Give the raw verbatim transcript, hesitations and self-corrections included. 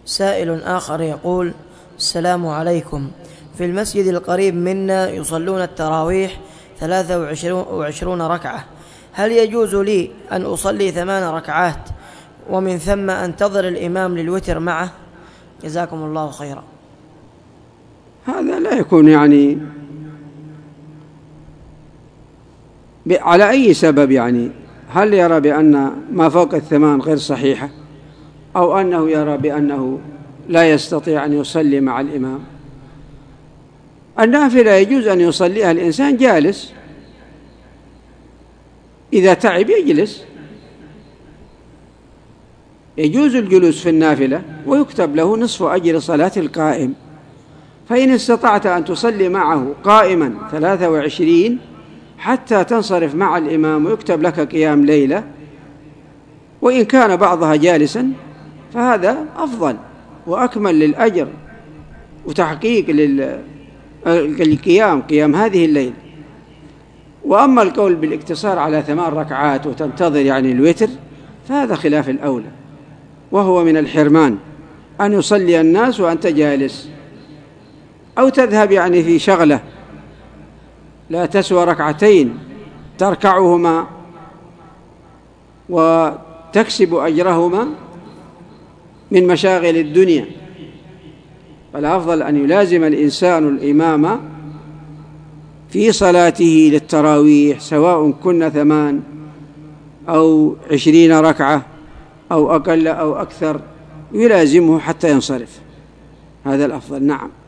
سائل آخر يقول: السلام عليكم، في المسجد القريب منا يصلون التراويح ثلاثة وعشرون ركعة، هل يجوز لي أن أصلي ثمان ركعات ومن ثم أنتظر الإمام للوتر معه؟ جزاكم الله خيرا. هذا لا يكون يعني على أي سبب، يعني هل يرى بأن ما فوق الثمان غير صحيحة، أو أنه يرى بأنه لا يستطيع أن يصلي مع الإمام؟ النافلة يجوز أن يصليها الإنسان جالس، إذا تعب يجلس، يجوز الجلوس في النافلة ويكتب له نصف أجر صلاة القائم. فإن استطعت أن تصلي معه قائما ثلاثة وعشرين حتى تنصرف مع الإمام ويكتب لك قيام ليلة، وإن كان بعضها جالسا فهذا أفضل وأكمل للأجر وتحقيق للقيام قيام هذه الليل. وأما القول بالاقتصار على ثمان ركعات وتنتظر يعني الوتر فهذا خلاف الأولى، وهو من الحرمان أن يصلي الناس وأنت جالس، أو تذهب يعني في شغلة لا تسوى ركعتين تركعهما وتكسب أجرهما من مشاغل الدنيا. فالأفضل أن يلازم الإنسان الإمام في صلاته للتراويح، سواء كنا ثمان أو عشرين ركعة أو أقل أو أكثر، يلازمه حتى ينصرف، هذا الأفضل. نعم.